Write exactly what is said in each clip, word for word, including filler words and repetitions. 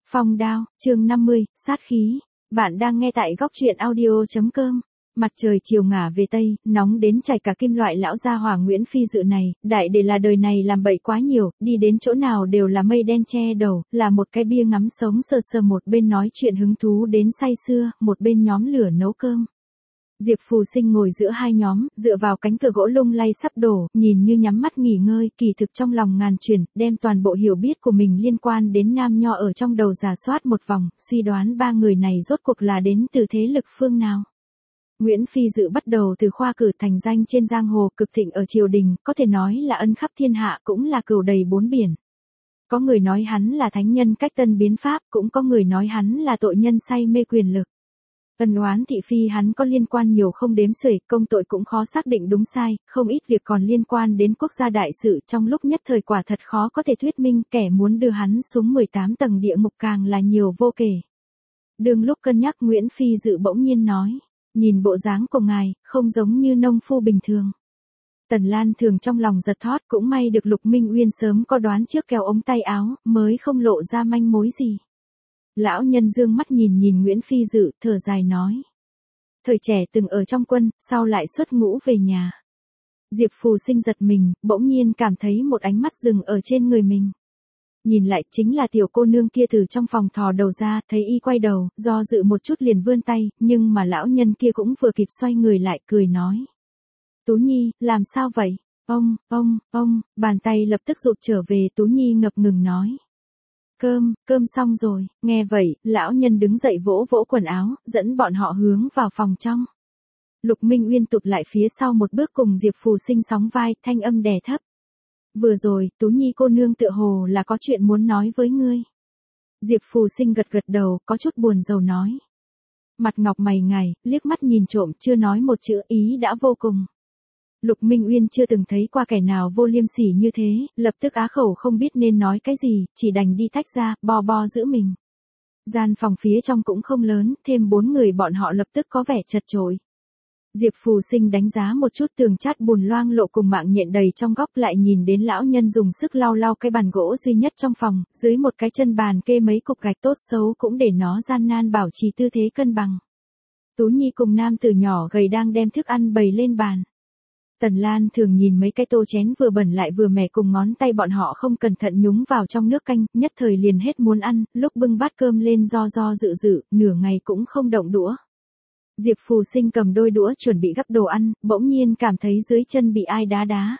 Phong đao, chương năm mươi, sát khí. Bạn đang nghe tại góc truyện audio chấm com. Mặt trời chiều ngả về tây, nóng đến chảy cả kim loại lão gia hỏa Nguyễn Phi Dự này, đại để là đời này làm bậy quá nhiều, đi đến chỗ nào đều là mây đen che đầu, là một cái bia ngắm sống sờ sờ, một bên nói chuyện hứng thú đến say sưa, một bên nhóm lửa nấu cơm. Diệp Phù Sinh ngồi giữa hai nhóm, dựa vào cánh cửa gỗ lung lay sắp đổ, nhìn như nhắm mắt nghỉ ngơi, kỳ thực trong lòng ngàn chuyển, đem toàn bộ hiểu biết của mình liên quan đến Nam Nho ở trong đầu rà soát một vòng, suy đoán ba người này rốt cuộc là đến từ thế lực phương nào. Nguyễn Phi Dự bắt đầu từ khoa cử thành danh trên giang hồ, cực thịnh ở triều đình, có thể nói là ân khắp thiên hạ, cũng là cửu đầy bốn biển. Có người nói hắn là thánh nhân cách tân biến pháp, cũng có người nói hắn là tội nhân say mê quyền lực. Ân oán thị phi hắn có liên quan nhiều không đếm xuể, công tội cũng khó xác định đúng sai, không ít việc còn liên quan đến quốc gia đại sự, trong lúc nhất thời quả thật khó có thể thuyết minh, kẻ muốn đưa hắn xuống mười tám tầng địa ngục càng là nhiều vô kể. Đương lúc cân nhắc, Nguyễn Phi Dự bỗng nhiên nói, nhìn bộ dáng của ngài, không giống như nông phu bình thường. Tần Lan Thường trong lòng giật thót, cũng may được Lục Minh Uyên sớm có đoán trước kéo ống tay áo, mới không lộ ra manh mối gì. Lão nhân dương mắt nhìn nhìn Nguyễn Phi Dự, thở dài nói. Thời trẻ từng ở trong quân, sau lại xuất ngũ về nhà. Diệp Phù Sinh giật mình, bỗng nhiên cảm thấy một ánh mắt dừng ở trên người mình. Nhìn lại chính là tiểu cô nương kia từ trong phòng thò đầu ra, thấy y quay đầu, do dự một chút liền vươn tay, nhưng mà lão nhân kia cũng vừa kịp xoay người lại, cười nói. Tú Nhi, làm sao vậy? Ông, ông, ông, bàn tay lập tức rụt trở về, Tú Nhi ngập ngừng nói. Cơm, cơm xong rồi, nghe vậy, lão nhân đứng dậy vỗ vỗ quần áo, dẫn bọn họ hướng vào phòng trong. Lục Minh Uyên tụt lại phía sau một bước cùng Diệp Phù Sinh sóng vai, thanh âm đè thấp. Vừa rồi, Tú Nhi cô nương tựa hồ là có chuyện muốn nói với ngươi. Diệp Phù Sinh gật gật đầu, có chút buồn rầu nói. Mặt ngọc mày ngài, liếc mắt nhìn trộm, chưa nói một chữ, ý đã vô cùng. Lục Minh Uyên chưa từng thấy qua kẻ nào vô liêm sỉ như thế, lập tức á khẩu không biết nên nói cái gì, chỉ đành đi tách ra, bo bo giữ mình. Gian phòng phía trong cũng không lớn, thêm bốn người bọn họ lập tức có vẻ chật chội. Diệp Phù Sinh đánh giá một chút tường chát bùn loang lộ cùng mạng nhện đầy trong góc, lại nhìn đến lão nhân dùng sức lau lau cái bàn gỗ duy nhất trong phòng, dưới một cái chân bàn kê mấy cục gạch tốt xấu cũng để nó gian nan bảo trì tư thế cân bằng. Tú Nhi cùng nam tử nhỏ gầy đang đem thức ăn bày lên bàn. Tần Lan Thường nhìn mấy cái tô chén vừa bẩn lại vừa mẻ cùng ngón tay bọn họ không cẩn thận nhúng vào trong nước canh, nhất thời liền hết muốn ăn, lúc bưng bát cơm lên do do dự dự, nửa ngày cũng không động đũa. Diệp Phù Sinh cầm đôi đũa chuẩn bị gắp đồ ăn, bỗng nhiên cảm thấy dưới chân bị ai đá đá.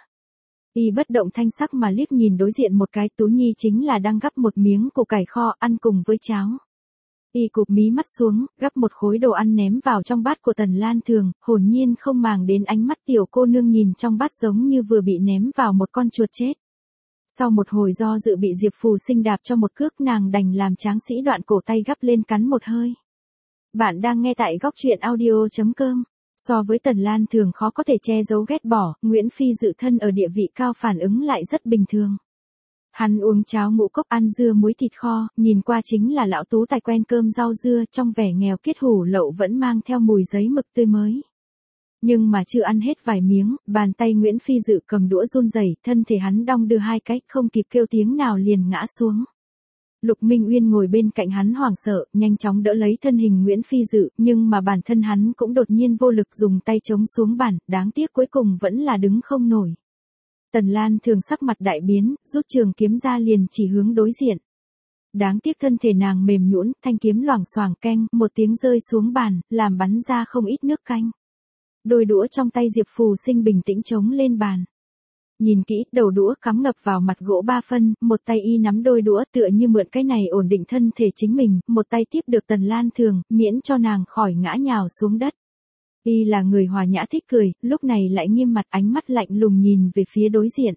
Y bất động thanh sắc mà liếc nhìn đối diện một cái, Tú Nhi chính là đang gắp một miếng củ cải kho ăn cùng với cháo. Y cụp mí mắt xuống, gắp một khối đồ ăn ném vào trong bát của Tần Lan Thường, hồn nhiên không màng đến ánh mắt tiểu cô nương nhìn trong bát giống như vừa bị ném vào một con chuột chết. Sau một hồi do dự bị Diệp Phù Sinh đạp cho một cước, nàng đành làm tráng sĩ đoạn cổ tay gắp lên cắn một hơi. Bạn đang nghe tại góc truyện audio chấm com. So với Tần Lan Thường khó có thể che giấu ghét bỏ, Nguyễn Phi Dự thân ở địa vị cao phản ứng lại rất bình thường. Hắn uống cháo ngũ cốc ăn dưa muối thịt kho, nhìn qua chính là lão tú tài quen cơm rau dưa, trong vẻ nghèo kiết hủ lậu vẫn mang theo mùi giấy mực tươi mới. Nhưng mà chưa ăn hết vài miếng, bàn tay Nguyễn Phi Dự cầm đũa run rẩy, thân thể hắn đong đưa hai cách, không kịp kêu tiếng nào liền ngã xuống. Lục Minh Uyên ngồi bên cạnh hắn hoảng sợ, nhanh chóng đỡ lấy thân hình Nguyễn Phi Dự, nhưng mà bản thân hắn cũng đột nhiên vô lực dùng tay chống xuống bàn, đáng tiếc cuối cùng vẫn là đứng không nổi. Tần Lan Thường sắc mặt đại biến, rút trường kiếm ra liền chỉ hướng đối diện. Đáng tiếc thân thể nàng mềm nhũn, thanh kiếm loảng xoảng keng, một tiếng rơi xuống bàn, làm bắn ra không ít nước canh. Đôi đũa trong tay Diệp Phù Sinh bình tĩnh chống lên bàn. Nhìn kỹ, đầu đũa cắm ngập vào mặt gỗ ba phân, một tay y nắm đôi đũa tựa như mượn cái này ổn định thân thể chính mình, một tay tiếp được Tần Lan Thường, miễn cho nàng khỏi ngã nhào xuống đất. Y là người hòa nhã thích cười, lúc này lại nghiêm mặt, ánh mắt lạnh lùng nhìn về phía đối diện.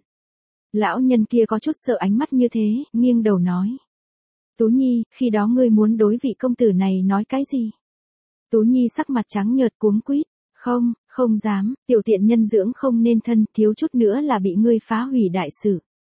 Lão nhân kia có chút sợ ánh mắt như thế, nghiêng đầu nói. Tú Nhi, khi đó ngươi muốn đối vị công tử này nói cái gì? Tú Nhi sắc mặt trắng nhợt cuống quýt. Không, không dám, tiểu tiện nhân dưỡng không nên thân, thiếu chút nữa là bị ngươi phá hủy đại sự.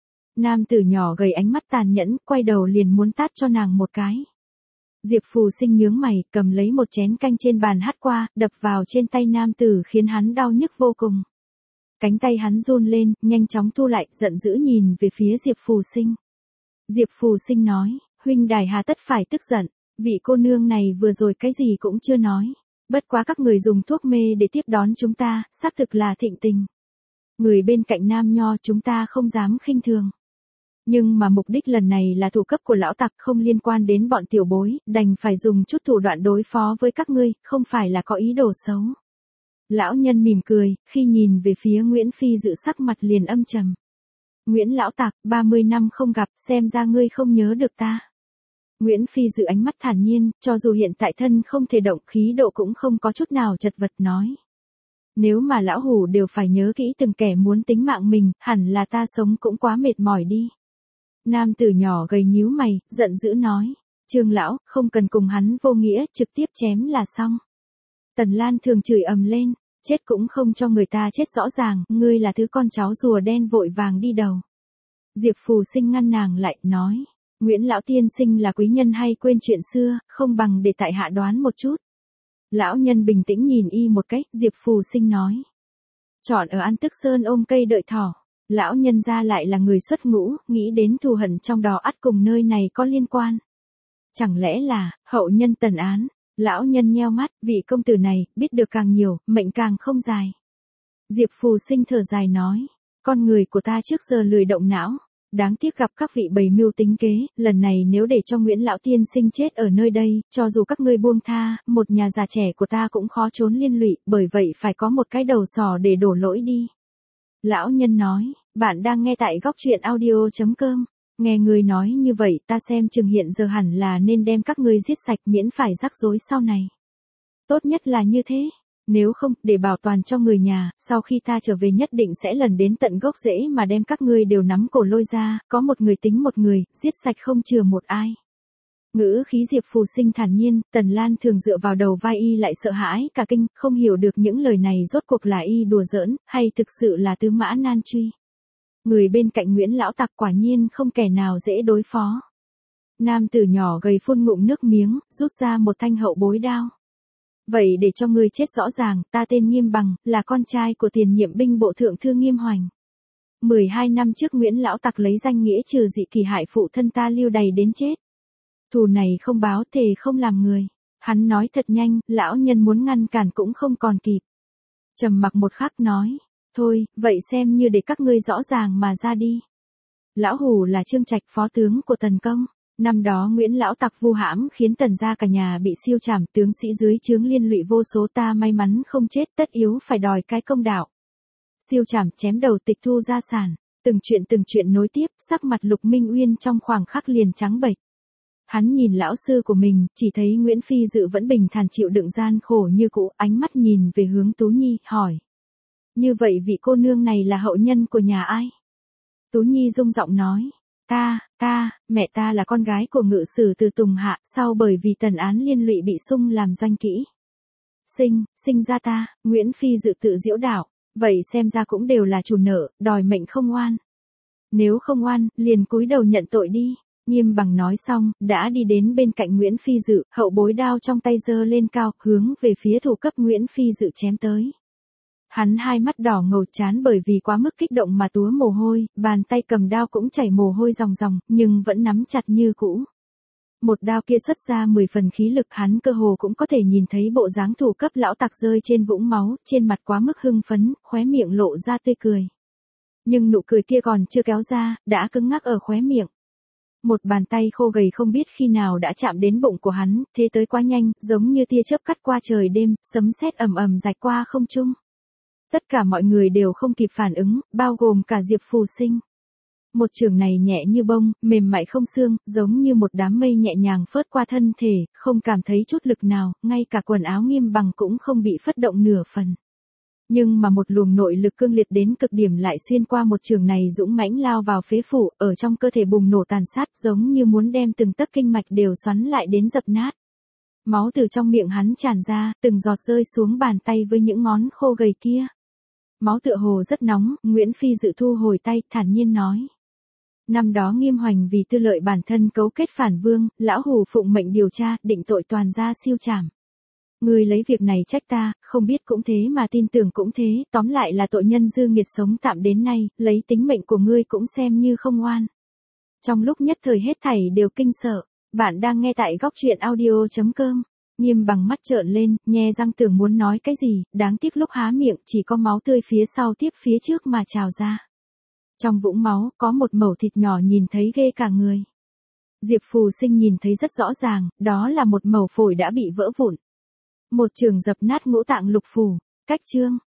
Nam tử nhỏ gầy ánh mắt tàn nhẫn, quay đầu liền muốn tát cho nàng một cái. Diệp Phù Sinh nhướng mày, cầm lấy một chén canh trên bàn hắt qua, đập vào trên tay nam tử khiến hắn đau nhức vô cùng. Cánh tay hắn run lên, nhanh chóng thu lại, giận dữ nhìn về phía Diệp Phù Sinh. Diệp Phù Sinh nói, huynh đài hà tất phải tức giận, vị cô nương này vừa rồi cái gì cũng chưa nói. Bất quá các người dùng thuốc mê để tiếp đón chúng ta, xác thực là thịnh tình. Người bên cạnh Nam Nho chúng ta không dám khinh thường. Nhưng mà mục đích lần này là thủ cấp của lão tặc không liên quan đến bọn tiểu bối, đành phải dùng chút thủ đoạn đối phó với các ngươi, không phải là có ý đồ xấu. Lão nhân mỉm cười, khi nhìn về phía Nguyễn Phi Dự sắc mặt liền âm trầm. Nguyễn lão tặc, ba mươi năm không gặp, xem ra ngươi không nhớ được ta. Nguyễn Phi Dự ánh mắt thản nhiên, cho dù hiện tại thân không thể động, khí độ cũng không có chút nào chật vật nói. Nếu mà lão hủ đều phải nhớ kỹ từng kẻ muốn tính mạng mình, hẳn là ta sống cũng quá mệt mỏi đi. Nam tử nhỏ gầy nhíu mày, giận dữ nói. Trương lão, không cần cùng hắn vô nghĩa, trực tiếp chém là xong. Tần Lan thường chửi ầm lên, chết cũng không cho người ta chết rõ ràng, ngươi là thứ con cháu rùa đen vội vàng đi đầu. Diệp Phù Sinh ngăn nàng lại, nói. Nguyễn lão tiên sinh là quý nhân hay quên chuyện xưa, không bằng để tại hạ đoán một chút. Lão nhân bình tĩnh nhìn y một cách, Diệp Phù Sinh nói. Chọn ở An Tức Sơn ôm cây đợi thỏ. Lão nhân ra lại là người xuất ngũ, nghĩ đến thù hận trong đó ắt cùng nơi này có liên quan. Chẳng lẽ là, hậu nhân Tần Án, lão nhân nheo mắt, vị công tử này, biết được càng nhiều, mệnh càng không dài. Diệp Phù Sinh thở dài nói, con người của ta trước giờ lười động não, đáng tiếc gặp các vị bày mưu tính kế, lần này nếu để cho Nguyễn lão tiên sinh chết ở nơi đây, cho dù các ngươi buông tha, một nhà già trẻ của ta cũng khó trốn liên lụy, bởi vậy phải có một cái đầu sò để đổ lỗi đi. Lão nhân nói, bạn đang nghe tại góc truyện audio chấm com. Nghe người nói như vậy ta xem chừng hiện giờ hẳn là nên đem các ngươi giết sạch miễn phải rắc rối sau này. Tốt nhất là như thế. Nếu không, để bảo toàn cho người nhà, sau khi ta trở về nhất định sẽ lần đến tận gốc rễ mà đem các ngươi đều nắm cổ lôi ra, có một người tính một người, giết sạch không chừa một ai. Ngữ khí Diệp Phù Sinh thản nhiên, Tần Lan thường dựa vào đầu vai y lại sợ hãi, cả kinh, không hiểu được những lời này rốt cuộc là y đùa giỡn, hay thực sự là tứ mã nan truy. Người bên cạnh Nguyễn lão tặc quả nhiên không kẻ nào dễ đối phó. Nam tử nhỏ gầy phun ngụm nước miếng, rút ra một thanh hậu bối đao. Vậy để cho ngươi chết rõ ràng, ta tên Nghiêm Bằng, là con trai của tiền nhiệm binh bộ thượng thư Nghiêm Hoành. mười hai năm trước Nguyễn lão tặc lấy danh nghĩa trừ dị kỳ hại phụ thân ta lưu đày đến chết. Thù này không báo thề không làm người. Hắn nói thật nhanh, lão nhân muốn ngăn cản cũng không còn kịp. Trầm mặc một khắc nói, thôi, vậy xem như để các ngươi rõ ràng mà ra đi. Lão hủ là Trương Trạch, phó tướng của Tần Công. Năm đó Nguyễn lão tặc vu hãm khiến Tần gia cả nhà bị siêu trảm, tướng sĩ dưới trướng liên lụy vô số, ta may mắn không chết, tất yếu phải đòi cái công đạo. Siêu trảm, chém đầu, tịch thu gia sản, từng chuyện từng chuyện nối tiếp, sắc mặt Lục Minh Uyên trong khoảng khắc liền trắng bệch. Hắn nhìn lão sư của mình, chỉ thấy Nguyễn Phi Dự vẫn bình thản chịu đựng gian khổ như cũ, ánh mắt nhìn về hướng Tú Nhi, hỏi. Như vậy vị cô nương này là hậu nhân của nhà ai? Tú Nhi rung giọng nói. Ta, ta, mẹ ta là con gái của ngự sử từ Tùng Hạ, sau bởi vì Tần Án liên lụy bị sung làm doanh kỹ. Sinh, sinh ra ta, Nguyễn Phi Dự tự giễu đảo, vậy xem ra cũng đều là chủ nợ, đòi mệnh không oan. Nếu không oan, liền cúi đầu nhận tội đi. Nghiêm Bằng nói xong, đã đi đến bên cạnh Nguyễn Phi Dự, hậu bối đao trong tay giơ lên cao, hướng về phía thủ cấp Nguyễn Phi Dự chém tới. Hắn hai mắt đỏ ngầu chán bởi vì quá mức kích động mà túa mồ hôi, bàn tay cầm đao cũng chảy mồ hôi ròng ròng, nhưng vẫn nắm chặt như cũ. Một đao kia xuất ra mười phần khí lực, hắn cơ hồ cũng có thể nhìn thấy bộ dáng thủ cấp lão tặc rơi trên vũng máu, trên mặt quá mức hưng phấn, khóe miệng lộ ra tươi cười. Nhưng nụ cười kia còn chưa kéo ra, đã cứng ngắc ở khóe miệng. Một bàn tay khô gầy không biết khi nào đã chạm đến bụng của hắn, thế tới quá nhanh, giống như tia chớp cắt qua trời đêm, sấm sét ầm ầm rạch qua không trung. Tất cả mọi người đều không kịp phản ứng, bao gồm cả Diệp Phù Sinh. Một chưởng này nhẹ như bông, mềm mại không xương, giống như một đám mây nhẹ nhàng phớt qua thân thể, không cảm thấy chút lực nào, ngay cả quần áo Nghiêm Bằng cũng không bị phất động nửa phần. Nhưng mà một luồng nội lực cương liệt đến cực điểm lại xuyên qua một trường này dũng mãnh lao vào phế phủ, ở trong cơ thể bùng nổ tàn sát, giống như muốn đem từng tấc kinh mạch đều xoắn lại đến dập nát. Máu từ trong miệng hắn tràn ra, từng giọt rơi xuống bàn tay với những ngón khô gầy kia. Máu tựa hồ rất nóng, Nguyễn Phi Dự thu hồi tay, thản nhiên nói. Năm đó Nghiêm Hoành vì tư lợi bản thân cấu kết phản vương, lão hủ phụng mệnh điều tra, định tội toàn gia siêu trảm. Ngươi lấy việc này trách ta, không biết cũng thế mà tin tưởng cũng thế, tóm lại là tội nhân dư nghiệt sống tạm đến nay, lấy tính mệnh của ngươi cũng xem như không oan. Trong lúc nhất thời hết thảy đều kinh sợ, Bạn đang nghe tại góc chuyện audio chấm com. Nghiêm bằng mắt trợn lên, nhe răng tưởng muốn nói cái gì, đáng tiếc lúc há miệng chỉ có máu tươi phía sau tiếp phía trước mà trào ra. Trong vũng máu có một mẩu thịt nhỏ nhìn thấy ghê cả người. Diệp Phù Sinh nhìn thấy rất rõ ràng, đó là một mẩu phổi đã bị vỡ vụn. Một trường dập nát ngũ tạng lục phủ. Cách chương.